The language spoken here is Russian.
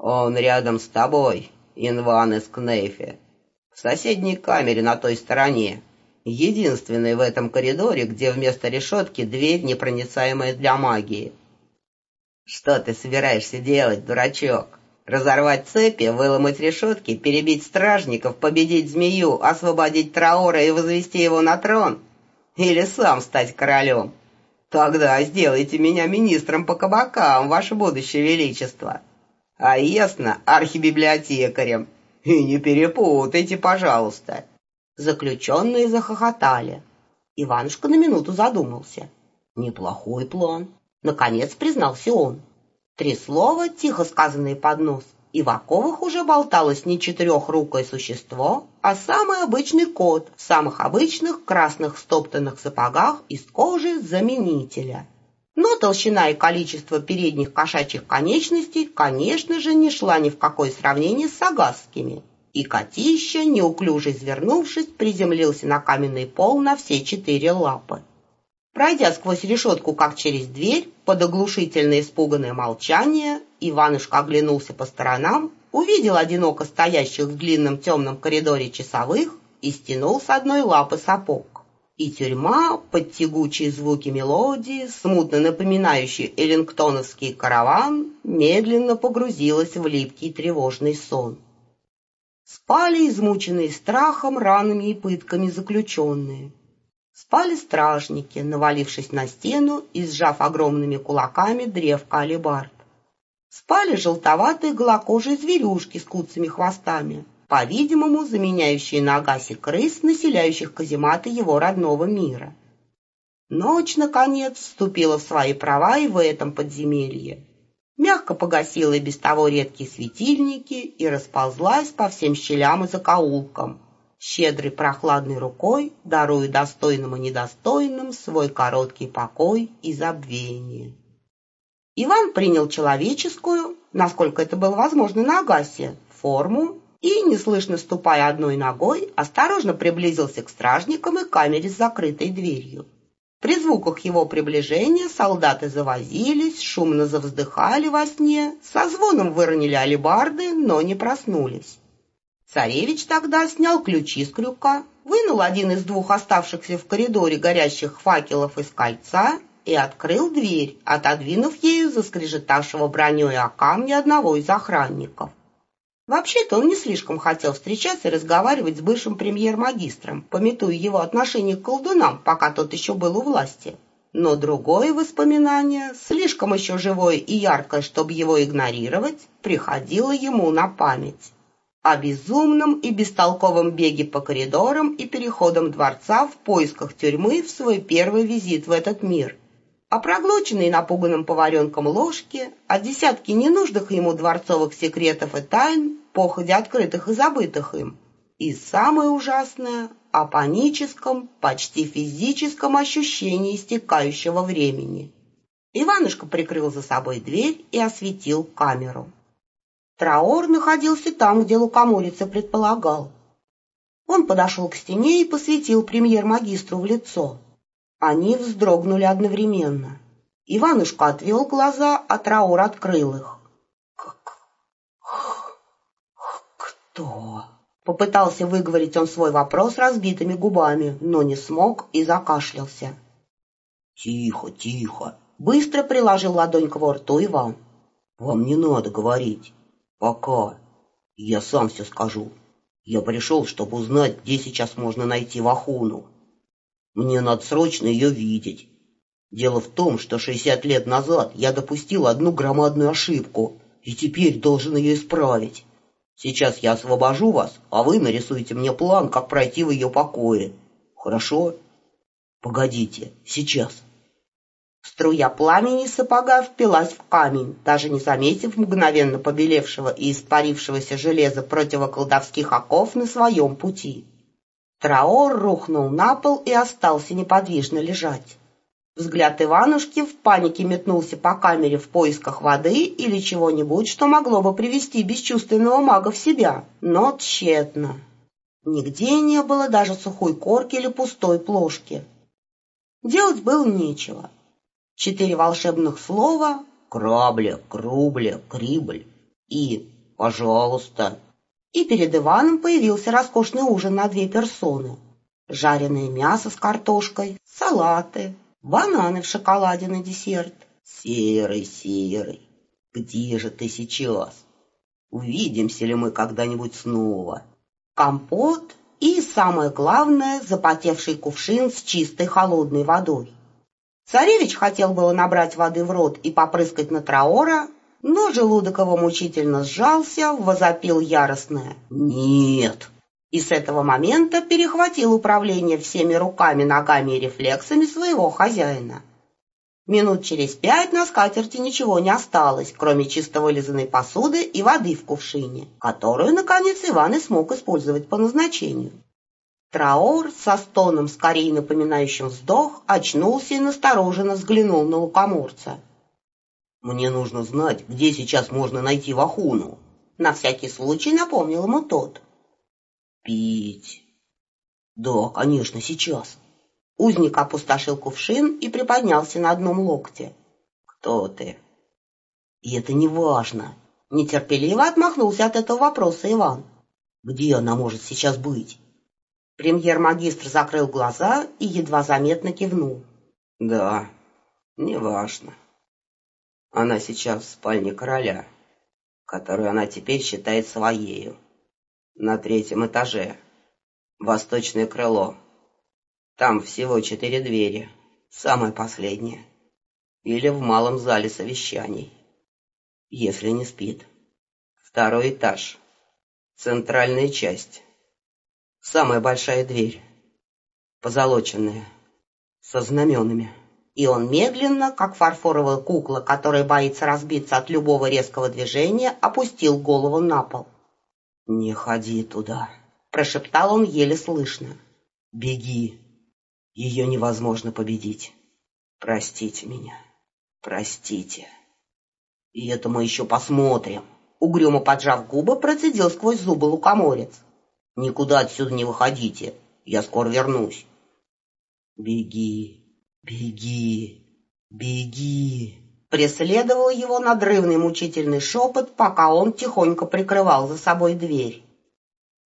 Он рядом с тобой, Инван из Кнейфе. В соседней камере на той стороне. Единственный в этом коридоре, где вместо решетки дверь, непроницаемая для магии. Что ты собираешься делать, дурачок? Разорвать цепи, выломать решетки, перебить стражников, победить змею, освободить Траора и возвести его на трон? Или сам стать королем? Тогда сделайте меня министром по кабакам, ваше будущее величество. А ясно, архибиблиотекарем. И не перепутайте, пожалуйста. Заключенные захохотали. Иванушка на минуту задумался. Неплохой план. Наконец признался он. 3 слова, тихо сказанные под нос, и в оковах уже болталось не четырехрукое существо, а самый обычный кот в самых обычных красных стоптанных сапогах из кожи заменителя. Но толщина и количество передних кошачьих конечностей, конечно же, не шла ни в какое сравнение с сагасскими. И котища, неуклюже извернувшись, приземлился на каменный пол на все 4 лапы. Пройдя сквозь решетку, как через дверь, под оглушительно испуганное молчание, Иванушка оглянулся по сторонам, увидел одиноко стоящих в длинном темном коридоре часовых и стянул с одной лапы сапог. И тюрьма, под тягучие звуки мелодии, смутно напоминающий эллингтоновский караван, медленно погрузилась в липкий тревожный сон. Спали измученные страхом, ранами и пытками заключенные. Спали стражники, навалившись на стену и сжав огромными кулаками древко алебард. Спали желтоватые голокожие зверюшки с куцами хвостами, по-видимому, заменяющие на Агасе крыс, населяющих казематы его родного мира. Ночь, наконец, вступила в свои права и в этом подземелье. Мягко погасила и без того редкие светильники и расползлась по всем щелям и закоулкам, щедрой прохладной рукой даруя достойным и недостойным свой короткий покой и забвение. Иван принял человеческую, насколько это было возможно на Агасе, форму и, неслышно ступая одной ногой, осторожно приблизился к стражникам и камере с закрытой дверью. При звуках его приближения солдаты завозились, шумно завздыхали во сне, со звоном выронили алебарды, но не проснулись. Царевич тогда снял ключи с крюка, вынул один из 2 оставшихся в коридоре горящих факелов из кольца и открыл дверь, отодвинув ею заскрежетавшего броней о камни одного из охранников. Вообще-то он не слишком хотел встречаться и разговаривать с бывшим премьер-магистром, памятуя его отношение к колдунам, пока тот еще был у власти. Но другое воспоминание, слишком еще живое и яркое, чтобы его игнорировать, приходило ему на память. О безумном и бестолковом беге по коридорам и переходам дворца в поисках тюрьмы в свой первый визит в этот мир. О проглоченной напуганным поваренком ложке, о десятке ненужных ему дворцовых секретов и тайн, походе открытых и забытых им. И самое ужасное — о паническом, почти физическом ощущении истекающего времени. Иванушка прикрыл за собой дверь и осветил камеру. Траор находился там, где лукоморец и предполагал. Он подошел к стене и посветил премьер-магистру в лицо. Они вздрогнули одновременно. Иванушка отвел глаза, а Траор открыл их. «Кто?» — попытался выговорить он свой вопрос разбитыми губами, но не смог и закашлялся. «Тихо, тихо!» — быстро приложил ладонь к его рту Иван. «Вам не надо говорить. Пока. Я сам все скажу. Я пришел, чтобы узнать, где сейчас можно найти Вахуну. Мне надо срочно ее видеть. Дело в том, что 60 лет назад я допустил одну громадную ошибку, и теперь должен ее исправить. Сейчас я освобожу вас, а вы нарисуете мне план, как пройти в ее покое. Хорошо? Погодите, сейчас». Струя пламени сапога впилась в камень, даже не заметив мгновенно побелевшего и испарившегося железа противоколдовских оков на своем пути. Траор рухнул на пол и остался неподвижно лежать. Взгляд Иванушки в панике метнулся по камере в поисках воды или чего-нибудь, что могло бы привести бесчувственного мага в себя, но тщетно. Нигде не было даже сухой корки или пустой плошки. Делать было нечего. 4 волшебных слова — крабля, крубля, крибль — И, пожалуйста. И перед Иваном появился роскошный ужин на 2 персоны. Жареное мясо с картошкой, салаты, бананы в шоколаде на десерт. Серый, где же ты сейчас? Увидимся ли мы когда-нибудь снова? Компот и, самое главное, запотевший кувшин с чистой холодной водой. Царевич хотел было набрать воды в рот и попрыскать на Траора, но желудок его мучительно сжался, возопил яростное «Нет!» и с этого момента перехватил управление всеми руками, ногами и рефлексами своего хозяина. Минут через 5 на скатерти ничего не осталось, кроме чисто вылизанной посуды и воды в кувшине, которую, наконец, Иван и смог использовать по назначению. Траор со стоном, скорее напоминающим вздох, очнулся и настороженно взглянул на лукоморца. «Мне нужно знать, где сейчас можно найти вахуну», — на всякий случай напомнил ему тот. «Пить?» «Да, конечно, сейчас». Узник опустошил кувшин и приподнялся на одном локте. «Кто ты?» «И это не важно». Нетерпеливо отмахнулся от этого вопроса Иван. «Где она может сейчас быть?» Премьер-магистр закрыл глаза и едва заметно кивнул. «Да, не важно. Она сейчас в спальне короля, которую она теперь считает своею. На 3-м этаже. Восточное крыло. Там всего 4 двери. Самая последняя. Или в малом зале совещаний. Если не спит. 2-й этаж. Центральная часть. Самая большая дверь. Позолоченная. Со знаменами». И он медленно, как фарфоровая кукла, которая боится разбиться от любого резкого движения, опустил голову на пол. «Не ходи туда», — прошептал он еле слышно. «Беги. Ее невозможно победить. Простите меня. Простите». «И это мы еще посмотрим», — угрюмо поджав губы, процедил сквозь зубы лукоморец. «Никуда отсюда не выходите. Я скоро вернусь». «Беги. Беги, беги!» Преследовал его надрывный мучительный шепот, пока он тихонько прикрывал за собой дверь.